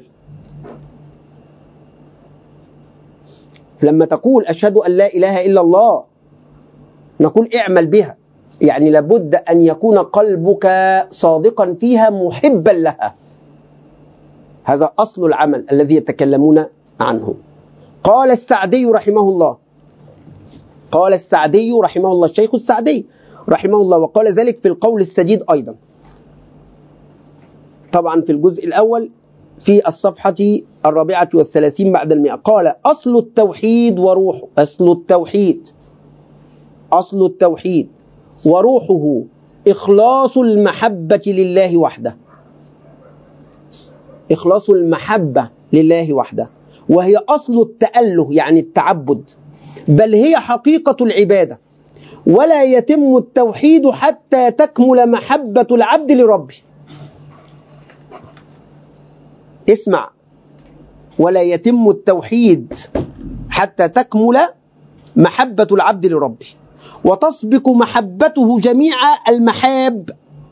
A: لما تقول أشهد أن لا إله إلا الله، نقول اعمل بها، يعني لابد أن يكون قلبك صادقا فيها محبا لها. هذا أصل العمل الذي يتكلمون عنه. قال السعدي رحمه الله، قال السعدي رحمه الله، الشيخ السعدي رحمه الله، وقال ذلك في القول السديد أيضا، طبعا في الجزء الأول في الصفحة الرابعة والثلاثين بعد المئة، قال: أصل التوحيد وروحه، أصل التوحيد أصل التوحيد وروحه إخلاص المحبة لله وحده. إخلاص المحبة لله وحده، وهي أصل التأله يعني التعبد، بل هي حقيقة العبادة. ولا يتم التوحيد حتى تكمل محبة العبد لربه. اسمع: ولا يتم التوحيد حتى تكمل محبة العبد لربه، وتسبق محبته جميع المحاب،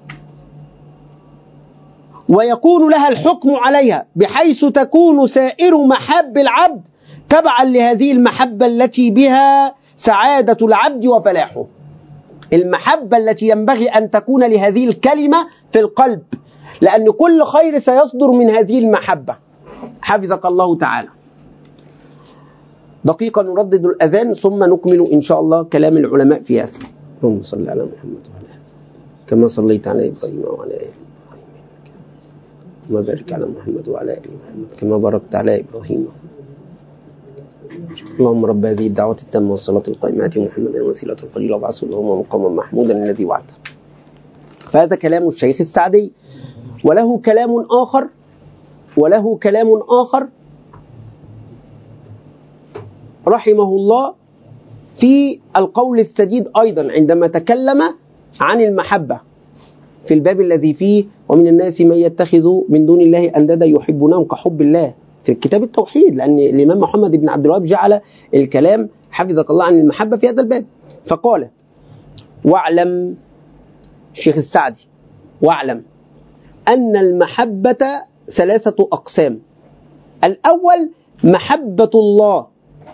A: ويكون لها الحكم عليها، بحيث تكون سائر محاب العبد تبعا لهذه المحبة التي بها سعادة العبد وفلاحه. المحبة التي ينبغي أن تكون لهذه الكلمة في القلب، لأن كل خير سيصدر من هذه المحبة. حفظك الله تعالى. دقيقة نردد الأذان ثم نكمل إن شاء الله كلام العلماء في هذا. اللهم صل على محمد وعلى آله كما صليت على إبراهيم وعلى آله إبراهيم، وبارك على محمد وعلى آله محمد كما باركت على إبراهيم. اللهم رب هذه الدعوة التامة والصلاة القائمة محمدا الوسيلة الفضيلة وابعثه اللهم مقاما محمودا الذي وعده. فهذا كلام الشيخ السعدي. وله كلام آخر وله كلام آخر رحمه الله في القول السديد أيضا، عندما تكلم عن المحبة في الباب الذي فيه: ومن الناس من يتخذ من دون الله أندادا يحبونهم كحب الله. في كتاب التوحيد، لأن الإمام محمد بن عبد الوهاب جعل الكلام حفظك الله عن المحبة في هذا الباب. فقال: واعلم الشيخ السعدي، واعلم أن المحبة ثلاثة أقسام. الأول محبة الله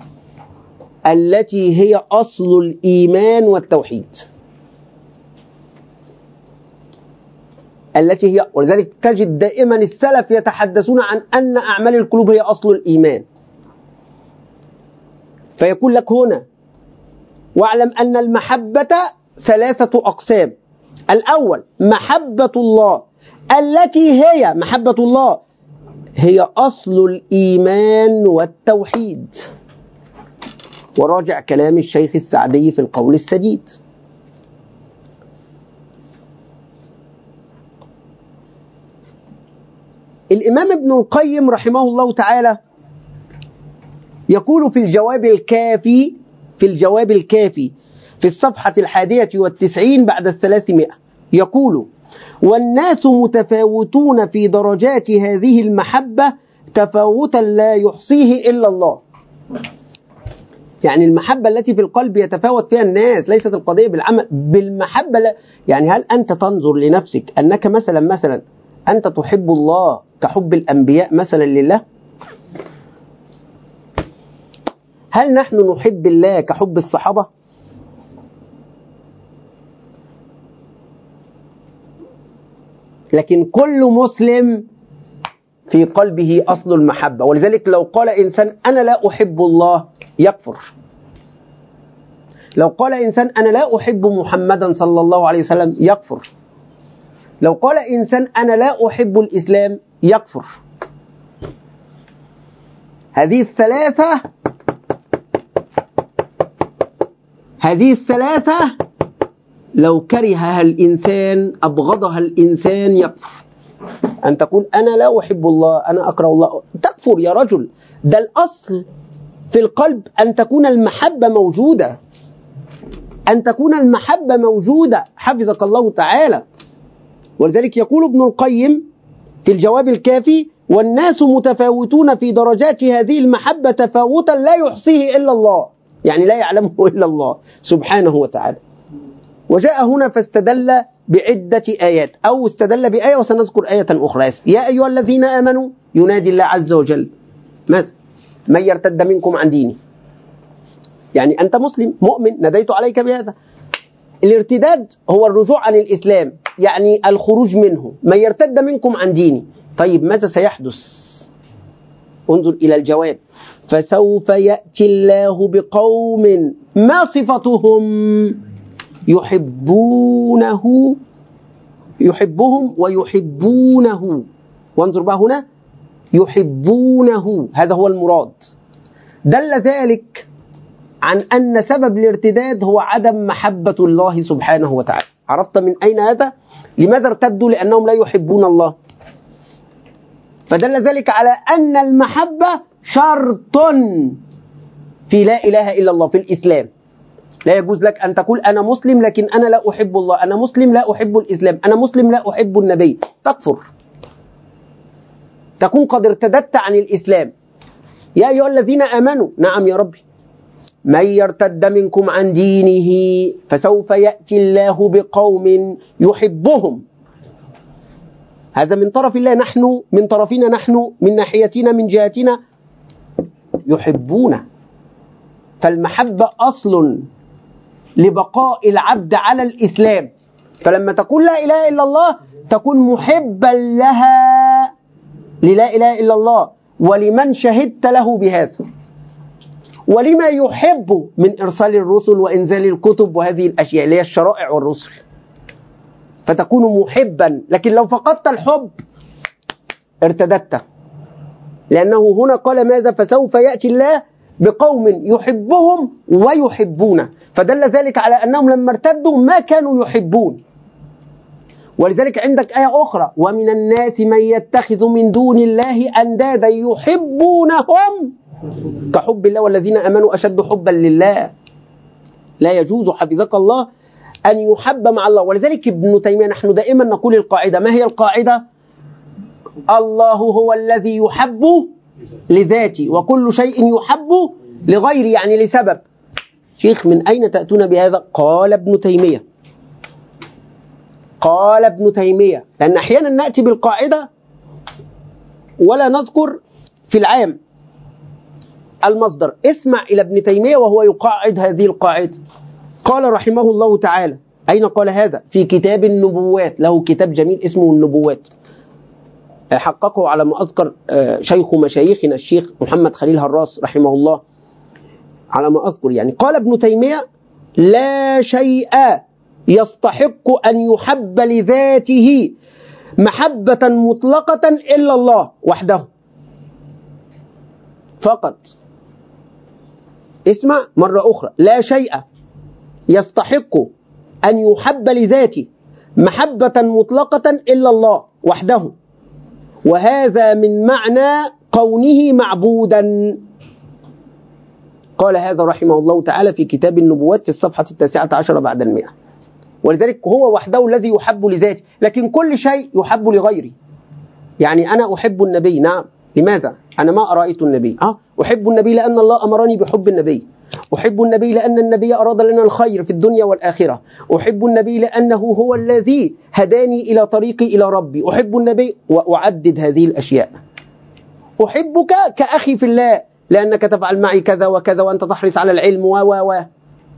A: التي هي أصل الإيمان والتوحيد، التي هي، ولذلك تجد دائما السلف يتحدثون عن أن أعمال القلوب هي أصل الإيمان. فيقول لك هنا: واعلم أن المحبة ثلاثة أقسام. الأول محبة الله التي هي محبة الله هي أصل الإيمان والتوحيد. وراجع كلام الشيخ السعدي في القول السديد. الإمام ابن القيم رحمه الله تعالى يقول في الجواب الكافي في الجواب الكافي في الصفحة الحادية والتسعين بعد الثلاثمائة، يقول: والناس متفاوتون في درجات هذه المحبة تفاوتا لا يحصيه إلا الله. يعني المحبة التي في القلب يتفاوت فيها الناس، ليست القضية بالعمل بالمحبة. لا يعني هل أنت تنظر لنفسك أنك مثلا مثلا أنت تحب الله كحب الأنبياء مثلا لله؟ هل نحن نحب الله كحب الصحابة؟ لكن كل مسلم في قلبه أصل المحبة. ولذلك لو قال إنسان أنا لا أحب الله يكفر. لو قال إنسان أنا لا أحب محمدا صلى الله عليه وسلم يكفر. لو قال إنسان أنا لا أحب الإسلام يكفر. هذه الثلاثة هذه الثلاثة لو كرهها الإنسان أبغضها الإنسان يكفر. أن تقول أنا لا أحب الله، أنا أكره الله، تكفر يا رجل. ده الأصل في القلب أن تكون المحبة موجودة، أن تكون المحبة موجودة حفظك الله تعالى. ولذلك يقول ابن القيم في الجواب الكافي: والناس متفاوتون في درجات هذه المحبة تفاوتا لا يحصيه إلا الله، يعني لا يعلمه إلا الله سبحانه وتعالى. وجاء هنا فاستدل بعدة آيات، أو استدل بآية وسنذكر آية أخرى. يا أيها الذين آمنوا ينادي الله عز وجل: ماذا؟ من يرتد منكم عن دينه، يعني أنت مسلم مؤمن نديت عليك بهذا. الارتداد هو الرجوع عن الإسلام، يعني الخروج منه. من يرتد منكم عن ديني. طيب ماذا سيحدث؟ انظر إلى الجواب: فسوف يأتي الله بقوم ما صفتهم يحبونه يحبهم ويحبونه. وانظر بقى هنا يحبونه، هذا هو المراد. دل ذلك عن أن سبب الارتداد هو عدم محبة الله سبحانه وتعالى. عرفت من أين هذا؟ لماذا ارتدوا؟ لأنهم لا يحبون الله. فدل ذلك على أن المحبة شرط في لا إله إلا الله، في الإسلام. لا يجوز لك أن تقول أنا مسلم لكن أنا لا أحب الله، أنا مسلم لا أحب الإسلام، أنا مسلم لا أحب النبي، تكفر، تكون قد ارتدت عن الإسلام. يا أيها الذين آمنوا، نعم يا ربي، من يرتد منكم عن دينه فسوف يأتي الله بقوم يحبهم. هذا من طرف الله، نحن من طرفنا، نحن من ناحيتنا من جهتنا يحبون. فالمحبة أصل لبقاء العبد على الإسلام. فلما تقول لا إله إلا الله تكون محبا لها، للا إله إلا الله ولمن شهدت له بهذا، ولما يحب من إرسال الرسل وإنزال الكتب وهذه الأشياء اللي هي الشرائع والرسل، فتكون محبا. لكن لو فقدت الحب ارتدت، لأنه هنا قال ماذا؟ فسوف يأتي الله بقوم يحبهم ويحبون، فدل ذلك على أنهم لما ارتدوا ما كانوا يحبون. ولذلك عندك آية أخرى: ومن الناس من يتخذ من دون الله أندادا يحبونهم كحب الله والذين آمنوا أشد حبا لله. لا يجوز حفظك الله أن يحب مع الله. ولذلك ابن تيمية، نحن دائما نقول القاعدة، ما هي القاعدة؟ الله هو الذي يحب لذاتي، وكل شيء يحب لغيري يعني لسبب. شيخ من أين تأتون بهذا؟ قال ابن تيمية. قال ابن تيمية، لأن أحيانا نأتي بالقاعدة ولا نذكر في العام المصدر. اسمع إلى ابن تيمية وهو يقاعد هذه القاعدة. قال رحمه الله تعالى، أين قال هذا؟ في كتاب النبوات، له كتاب جميل اسمه النبوات، حققه على ما أذكر شيخ مشايخنا الشيخ محمد خليل هراس رحمه الله على ما أذكر يعني. قال ابن تيمية: لا شيء يستحق أن يحب لذاته محبة مطلقة إلا الله وحده فقط. اسمع مرة أخرى: لا شيء يستحق أن يحب لذاته محبة مطلقة إلا الله وحده، وهذا من معنى كونه معبودا. قال هذا رحمه الله تعالى في كتاب النبوات في الصفحة التاسعة عشر بعد المئة. ولذلك هو وحده الذي يحب لذاته، لكن كل شيء يحب لغيري. يعني أنا أحب النبي، نعم، لماذا؟ أنا ما رأيت النبي. أه؟ أحب النبي لأن الله أمرني بحب النبي. أحب النبي لأن النبي أراد لنا الخير في الدنيا والآخرة. أحب النبي لأنه هو الذي هداني إلى طريقي إلى ربي. أحب النبي، وأعدد هذه الأشياء. أحبك كأخي في الله لأنك تفعل معي كذا وكذا وأنت تحرص على العلم و و و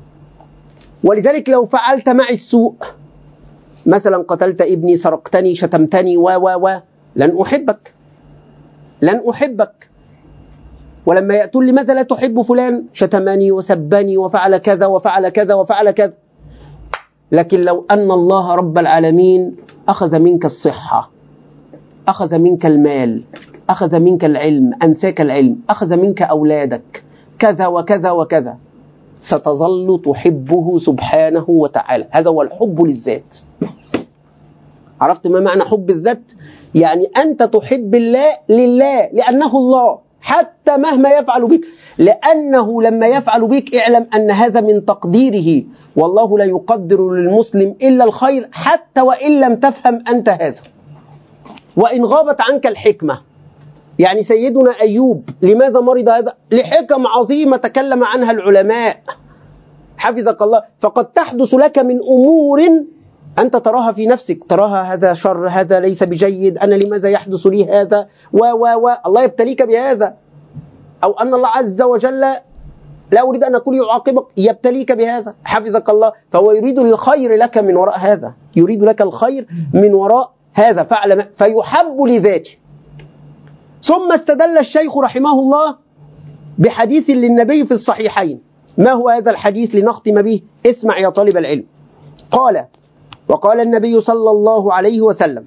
A: ولذلك لو فعلت معي السوء، مثلا قتلت ابني، سرقتني، شتمتني و و و لن أحبك، لن أحبك. ولما يأتون: لماذا لا تحب فلان؟ شتمني وسبني وفعل كذا وفعل كذا وفعل كذا. لكن لو أن الله رب العالمين أخذ منك الصحة، أخذ منك المال، أخذ منك العلم، أنساك العلم، أخذ منك أولادك، كذا وكذا وكذا، ستظل تحبه سبحانه وتعالى. هذا هو الحب للذات. عرفت ما معنى حب الذات؟ يعني أنت تحب الله لله لأنه الله، حتى مهما يفعل بك، لأنه لما يفعل بك اعلم أن هذا من تقديره، والله لا يقدر للمسلم إلا الخير حتى وإن لم تفهم أنت هذا، وإن غابت عنك الحكمة. يعني سيدنا أيوب لماذا مرض؟ هذا لحكم عظيمة تكلم عنها العلماء حفظك الله. فقد تحدث لك من أمور أنت تراها في نفسك، تراها هذا شر، هذا ليس بجيد، أنا لماذا يحدث لي هذا و و و الله يبتليك بهذا. أو أن الله عز وجل، لا أريد أن أقول يعاقبك، يبتليك بهذا حفظك الله. فهو يريد الخير لك من وراء هذا، يريد لك الخير من وراء هذا، فاعلم فيحب لذاته. ثم استدل الشيخ رحمه الله بحديث للنبي في الصحيحين. ما هو هذا الحديث لنختم به؟ اسمع يا طالب العلم. قال: وقال النبي صلى الله عليه وسلم: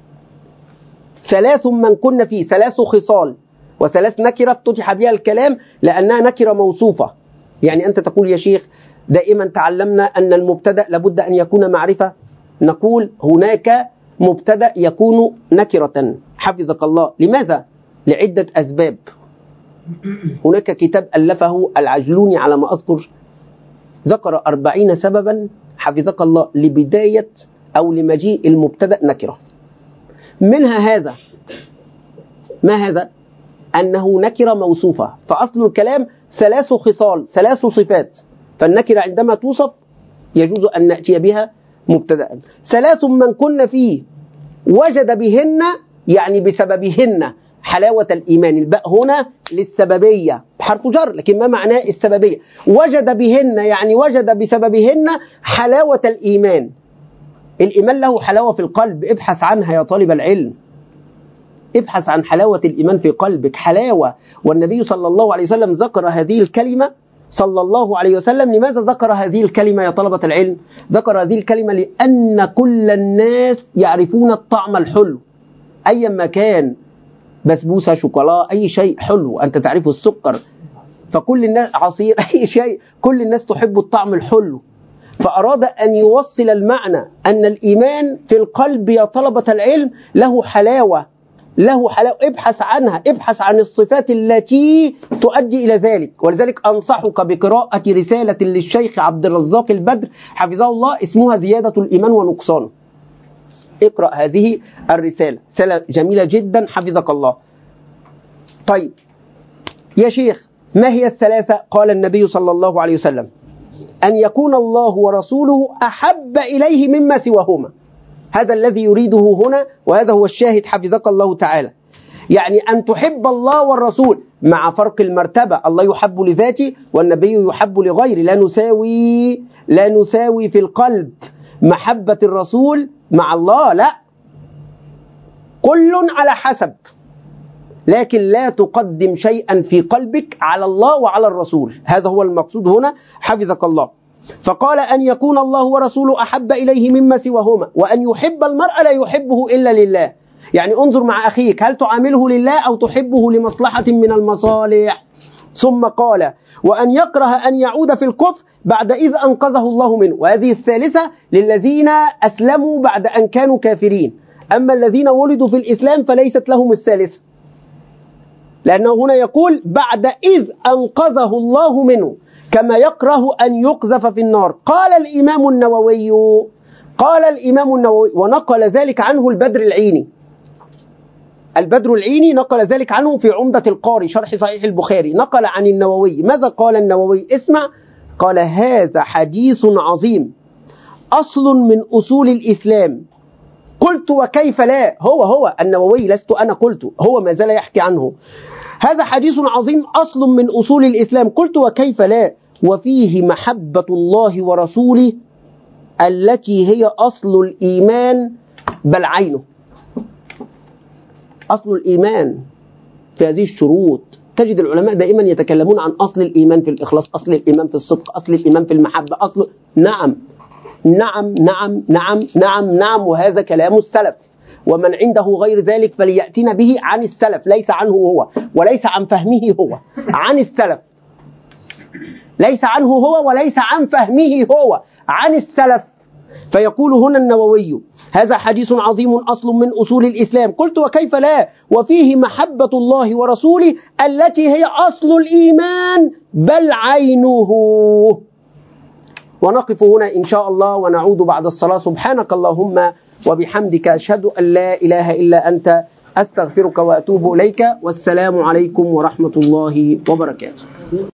A: ثلاث من كن فيه، ثلاث خصال، وثلاث نكرة افتتح بها الكلام لأنها نكرة موصوفة. يعني أنت تقول يا شيخ دائما تعلمنا أن المبتدأ لابد أن يكون معرفة، نقول هناك مبتدأ يكون نكرة حفظك الله. لماذا؟ لعدة أسباب. هناك كتاب ألفه العجلوني على ما أذكر، ذكر أربعين سببا حفظك الله لبداية أو لمجيء المبتدأ نكرة. منها هذا. ما هذا؟ أنه نكرة موصوفة، فأصل الكلام ثلاث خصال، ثلاث صفات، فالنكرة عندما توصف يجوز أن نأتي بها مبتدأ. ثلاث من كن فيه وجد بهن، يعني بسببهن حلاوة الإيمان. الباء هنا للسببية بحرف جر، لكن ما معناه السببية؟ وجد بهن يعني وجد بسببهن حلاوة الإيمان. الإيمان له حلاوة في القلب، ابحث عنها يا طالب العلم، ابحث عن حلاوة الإيمان في قلبك، حلاوة. والنبي صلى الله عليه وسلم ذكر هذه الكلمة صلى الله عليه وسلم. لماذا ذكر هذه الكلمة يا طلبة العلم؟ ذكر هذه الكلمة لأن كل الناس يعرفون الطعم الحلو أيما كان، بسبوسة، شوكولا، أي شيء حلو أنت تعرف السكر، فكل الناس، عصير، أي شيء، كل الناس تحب الطعم الحلو. فأراد أن يوصل المعنى أن الإيمان في القلب يا طلبة العلم له حلاوة، له حلاوة. ابحث عنها، ابحث عن الصفات التي تؤدي إلى ذلك. ولذلك أنصحك بقراءة رسالة للشيخ عبد الرزاق البدر حفظه الله اسمها زيادة الإيمان ونقصانه. اقرأ هذه الرسالة، رسالة جميلة جدا حفظك الله. طيب يا شيخ، ما هي الثلاثة؟ قال النبي صلى الله عليه وسلم: أن يكون الله ورسوله أحب إليه مما سواهما. هذا الذي يريده هنا، وهذا هو الشاهد حفظك الله تعالى. يعني أن تحب الله والرسول مع فرق المرتبة، الله يحب لذاته والنبي يحب لغيره، لا نساوي لا نساوي في القلب محبة الرسول مع الله، لا، كل على حسب، لكن لا تقدم شيئا في قلبك على الله وعلى الرسول، هذا هو المقصود هنا حفظك الله. فقال: أن يكون الله ورسوله أحب إليه مما سواهما، وأن يحب المرء لا يحبه إلا لله. يعني انظر مع أخيك، هل تعامله لله أو تحبه لمصلحة من المصالح؟ ثم قال: وأن يكره أن يعود في الكفر بعد إذ أنقذه الله منه. وهذه الثالثة للذين أسلموا بعد أن كانوا كافرين، أما الذين ولدوا في الإسلام فليست لهم الثالثة، لأنه هنا يقول بعد إذ أنقذه الله منه، كما يكره أن يقذف في النار. قال الإمام النووي قال الإمام النووي ونقل ذلك عنه البدر العيني البدر العيني نقل ذلك عنه في عمدة القاري شرح صحيح البخاري، نقل عن النووي. ماذا قال النووي؟ اسمع. قال: هذا حديث عظيم، أصل من أصول الإسلام. قلت: وكيف لا؟ هو هو النووي، لست أنا قلت، هو ما زال يحكي عنه. هذا حديث عظيم، أصل من أصول الإسلام. قلت: وكيف لا؟ وفيه محبة الله ورسوله التي هي أصل الإيمان بل عينه. أصل الإيمان في هذه الشروط. تجد العلماء دائما يتكلمون عن أصل الإيمان في الإخلاص، أصل الإيمان في الصدق، أصل الإيمان في المحبة، أصل نعم نعم نعم نعم نعم نعم وهذا كلام السلف، ومن عنده غير ذلك فليأتينا به عن السلف، ليس عنه هو وليس عن فهمه هو، عن السلف، ليس عنه هو وليس عن فهمه هو، عن السلف. فيقول هنا النووي: هذا حديث عظيم، أصل من أصول الإسلام. قلت: وكيف لا؟ وفيه محبة الله ورسوله التي هي أصل الإيمان بل عينه. ونقف هنا إن شاء الله ونعود بعد الصلاة. سبحانك اللهم وبحمدك، أشهد أن لا إله إلا أنت، أستغفرك وأتوب إليك، والسلام عليكم ورحمة الله وبركاته.